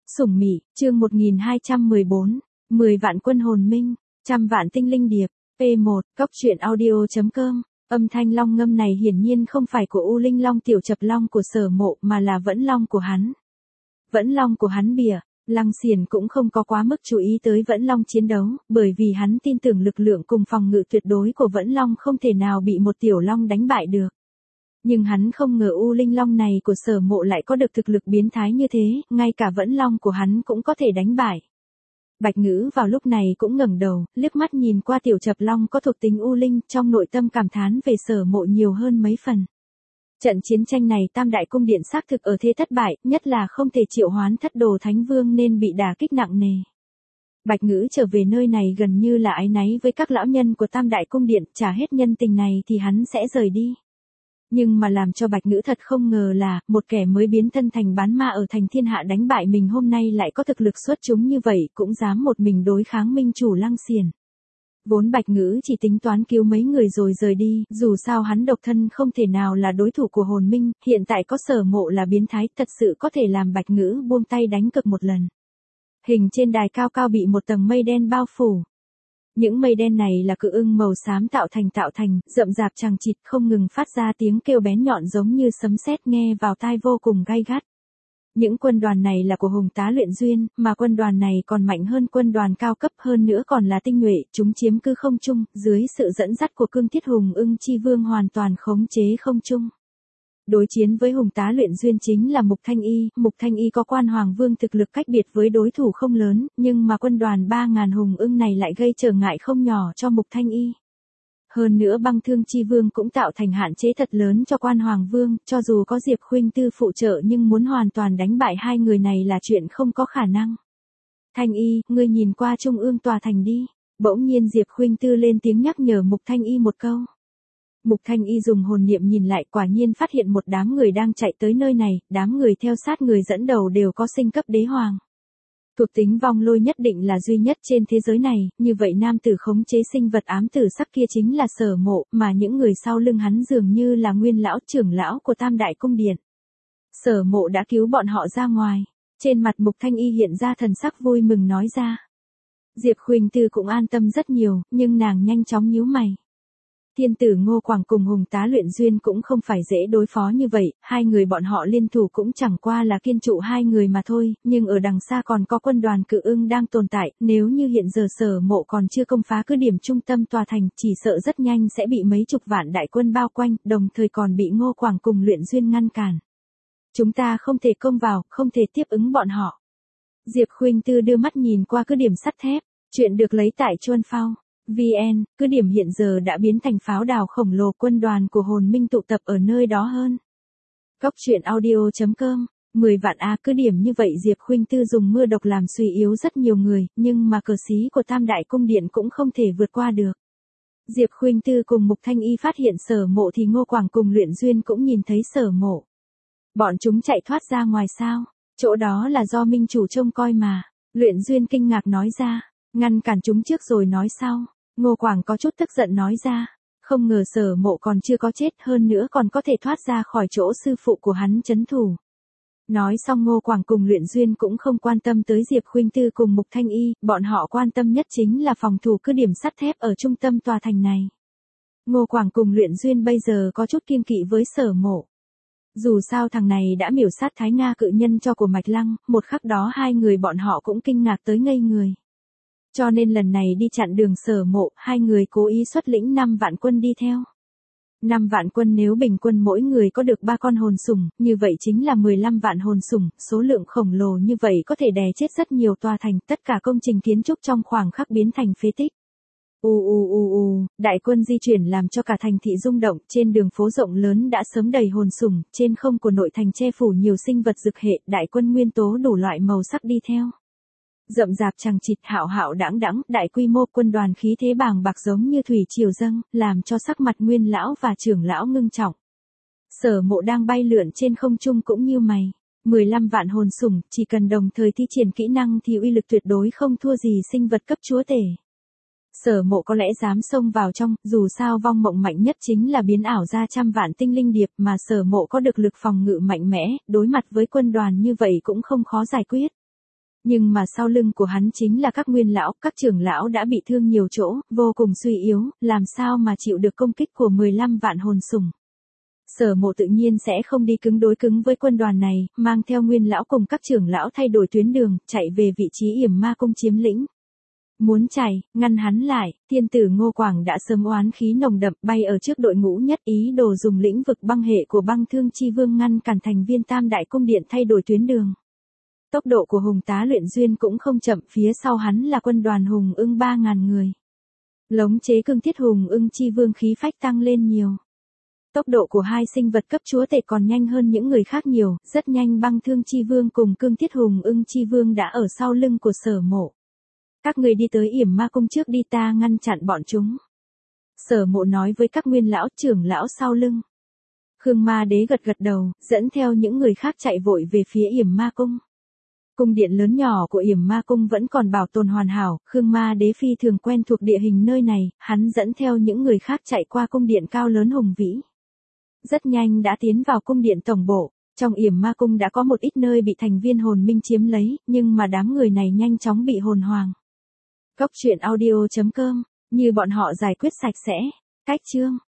Sủng Mị, chương 1214, 10 vạn quân hồn minh, trăm vạn tinh linh điệp, P1, Cóc truyện audio.com. Âm thanh long ngâm này hiển nhiên không phải của U Linh Long tiểu chập long của Sở Mộ mà là vẫn long của hắn. Vẫn long của hắn bìa, Lăng Xiển cũng không có quá mức chú ý tới vẫn long chiến đấu, bởi vì hắn tin tưởng lực lượng cùng phòng ngự tuyệt đối của vẫn long không thể nào bị một tiểu long đánh bại được. Nhưng hắn không ngờ U Linh Long này của Sở Mộ lại có được thực lực biến thái như thế, ngay cả vẫn long của hắn cũng có thể đánh bại. Bạch Ngữ vào lúc này cũng ngẩng đầu, liếc mắt nhìn qua tiểu chập long có thuộc tính U Linh, trong nội tâm cảm thán về Sở Mộ nhiều hơn mấy phần. Trận chiến tranh này Tam Đại Cung Điện xác thực ở thế thất bại, nhất là không thể triệu hoán Thất Đồ Thánh Vương nên bị đả kích nặng nề. Bạch Ngữ trở về nơi này gần như là áy náy với các lão nhân của Tam Đại Cung Điện, trả hết nhân tình này thì hắn sẽ rời đi. Nhưng mà làm cho Bạch Ngữ thật không ngờ là, một kẻ mới biến thân thành bán ma ở thành thiên hạ đánh bại mình hôm nay lại có thực lực xuất chúng như vậy, cũng dám một mình đối kháng minh chủ Lăng Xiển. Vốn Bạch Ngữ chỉ tính toán cứu mấy người rồi rời đi, dù sao hắn độc thân không thể nào là đối thủ của hồn minh, hiện tại có Sở Mộ là biến thái, thật sự có thể làm Bạch Ngữ buông tay đánh cược một lần. Hình trên đài cao cao bị một tầng mây đen bao phủ. Những mây đen này là cự ưng màu xám tạo thành, rậm rạp chằng chịt không ngừng phát ra tiếng kêu bén nhọn giống như sấm sét nghe vào tai vô cùng gay gắt. Những quân đoàn này là của Hùng Tá Luyện Duyên, mà quân đoàn này còn mạnh hơn quân đoàn cao cấp hơn nữa còn là tinh nhuệ, chúng chiếm cứ không trung, dưới sự dẫn dắt của Cương Thiết Hùng Ưng Chi Vương hoàn toàn khống chế không trung. Đối chiến với Hùng Tá Luyện Duyên chính là Mục Thanh Y có Quan Hoàng Vương thực lực cách biệt với đối thủ không lớn, nhưng mà quân đoàn 3.000 Hùng Ưng này lại gây trở ngại không nhỏ cho Mục Thanh Y. Hơn nữa Băng Thương Chi Vương cũng tạo thành hạn chế thật lớn cho Quan Hoàng Vương, cho dù có Diệp Khuynh Tư phụ trợ nhưng muốn hoàn toàn đánh bại hai người này là chuyện không có khả năng. Thanh Y, ngươi nhìn qua trung ương tòa thành đi. Bỗng nhiên Diệp Khuynh Tư lên tiếng nhắc nhở Mục Thanh Y một câu. Mục Thanh Y dùng hồn niệm nhìn lại, quả nhiên phát hiện một đám người đang chạy tới nơi này, đám người theo sát người dẫn đầu đều có sinh cấp đế hoàng. Thuộc tính vong lôi nhất định là duy nhất trên thế giới này, như vậy nam tử khống chế sinh vật ám tử sắc kia chính là Sở Mộ, mà những người sau lưng hắn dường như là nguyên lão trưởng lão của Tam Đại Cung Điện. Sở Mộ đã cứu bọn họ ra ngoài. Trên mặt Mục Thanh Y hiện ra thần sắc vui mừng nói ra. Diệp Khuynh Tư cũng an tâm rất nhiều, nhưng nàng nhanh chóng nhíu mày. Thiên tử Ngô Quảng cùng Hùng Tá Luyện Duyên cũng không phải dễ đối phó như vậy, hai người bọn họ liên thủ cũng chẳng qua là kiên trụ hai người mà thôi, nhưng ở đằng xa còn có quân đoàn Cự Ưng đang tồn tại, nếu như hiện giờ Sở Mộ còn chưa công phá cứ điểm trung tâm tòa thành, chỉ sợ rất nhanh sẽ bị mấy chục vạn đại quân bao quanh, đồng thời còn bị Ngô Quảng cùng Luyện Duyên ngăn cản. Chúng ta không thể công vào, không thể tiếp ứng bọn họ. Diệp Khuynh Tư đưa mắt nhìn qua cứ điểm sắt thép, chuyện được lấy tại Chuan Phao. VN, cứ điểm hiện giờ đã biến thành pháo đài khổng lồ, quân đoàn của hồn minh tụ tập ở nơi đó hơn. Cóc truyện audio.com, 10 vạn cứ điểm như vậy Diệp Khuynh Tư dùng mưa độc làm suy yếu rất nhiều người, nhưng mà cờ xí của Tam Đại Cung Điện cũng không thể vượt qua được. Diệp Khuynh Tư cùng Mục Thanh Y phát hiện Sở Mộ thì Ngô Quảng cùng Luyện Duyên cũng nhìn thấy Sở Mộ. Bọn chúng chạy thoát ra ngoài sao? Chỗ đó là do minh chủ trông coi mà. Luyện Duyên kinh ngạc nói ra, ngăn cản chúng trước rồi nói sau. Ngô Quảng có chút tức giận nói ra, không ngờ Sở Mộ còn chưa có chết, hơn nữa còn có thể thoát ra khỏi chỗ sư phụ của hắn trấn thủ. Nói xong Ngô Quảng cùng Luyện Duyên cũng không quan tâm tới Diệp Khuynh Tư cùng Mục Thanh Y, bọn họ quan tâm nhất chính là phòng thủ cứ điểm sắt thép ở trung tâm tòa thành này. Ngô Quảng cùng Luyện Duyên bây giờ có chút kiêng kỵ với Sở Mộ. Dù sao thằng này đã miểu sát Thái Nga cự nhân cho của Mạch Lăng, một khắc đó hai người bọn họ cũng kinh ngạc tới ngây người. Cho nên lần này đi chặn đường Sở Mộ, hai người cố ý xuất lĩnh 5 vạn quân đi theo. 5 vạn quân nếu bình quân mỗi người có được 3 con hồn sủng, như vậy chính là 15 vạn hồn sủng, số lượng khổng lồ như vậy có thể đè chết rất nhiều tòa thành, tất cả công trình kiến trúc trong khoảng khắc biến thành phế tích. Đại quân di chuyển làm cho cả thành thị rung động, trên đường phố rộng lớn đã sớm đầy hồn sủng, trên không của nội thành che phủ nhiều sinh vật dực hệ, đại quân nguyên tố đủ loại màu sắc đi theo. Rậm rạp chằng chịt hạo hạo đãng đãng, đại quy mô quân đoàn khí thế bàng bạc giống như thủy triều dâng, làm cho sắc mặt nguyên lão và trưởng lão ngưng trọng. Sở Mộ đang bay lượn trên không trung cũng như mày. 15 vạn hồn sủng, chỉ cần đồng thời thi triển kỹ năng thì uy lực tuyệt đối không thua gì sinh vật cấp chúa tể. Sở Mộ có lẽ dám xông vào trong, dù sao vong mộng mạnh nhất chính là biến ảo ra trăm vạn tinh linh điệp, mà Sở Mộ có được lực phòng ngự mạnh mẽ, đối mặt với quân đoàn như vậy cũng không khó giải quyết. Nhưng mà sau lưng của hắn chính là các nguyên lão, các trưởng lão đã bị thương nhiều chỗ, vô cùng suy yếu, làm sao mà chịu được công kích của 15 vạn hồn sủng. Sở Mộ tự nhiên sẽ không đi cứng đối cứng với quân đoàn này, mang theo nguyên lão cùng các trưởng lão thay đổi tuyến đường, chạy về vị trí yểm ma cung chiếm lĩnh. Muốn chạy, ngăn hắn lại, thiên tử Ngô Quảng đã sớm oán khí nồng đậm bay ở trước đội ngũ nhất ý đồ dùng lĩnh vực băng hệ của băng thương chi vương ngăn cản thành viên tam đại cung điện thay đổi tuyến đường. Tốc độ của Hùng Tá Luyện Duyên cũng không chậm, phía sau hắn là quân đoàn Hùng Ưng 3.000 người. Lống chế cương thiết Hùng Ưng chi vương khí phách tăng lên nhiều. Tốc độ của hai sinh vật cấp chúa tể còn nhanh hơn những người khác nhiều, rất nhanh băng thương chi vương cùng cương thiết Hùng Ưng chi vương đã ở sau lưng của Sở Mộ. Các người đi tới yểm ma cung trước đi, ta ngăn chặn bọn chúng. Sở Mộ nói với các nguyên lão trưởng lão sau lưng. Khương Ma Đế gật gật đầu, dẫn theo những người khác chạy vội về phía yểm ma cung. Cung điện lớn nhỏ của yểm ma cung vẫn còn bảo tồn hoàn hảo, Khương Ma Đế phi thường quen thuộc địa hình nơi này, hắn dẫn theo những người khác chạy qua cung điện cao lớn hùng vĩ. Rất nhanh đã tiến vào cung điện tổng bộ, trong yểm ma cung đã có một ít nơi bị thành viên hồn minh chiếm lấy, nhưng mà đám người này nhanh chóng bị hồn hoàng. Cốc truyện audio.com, như bọn họ giải quyết sạch sẽ. Cách chương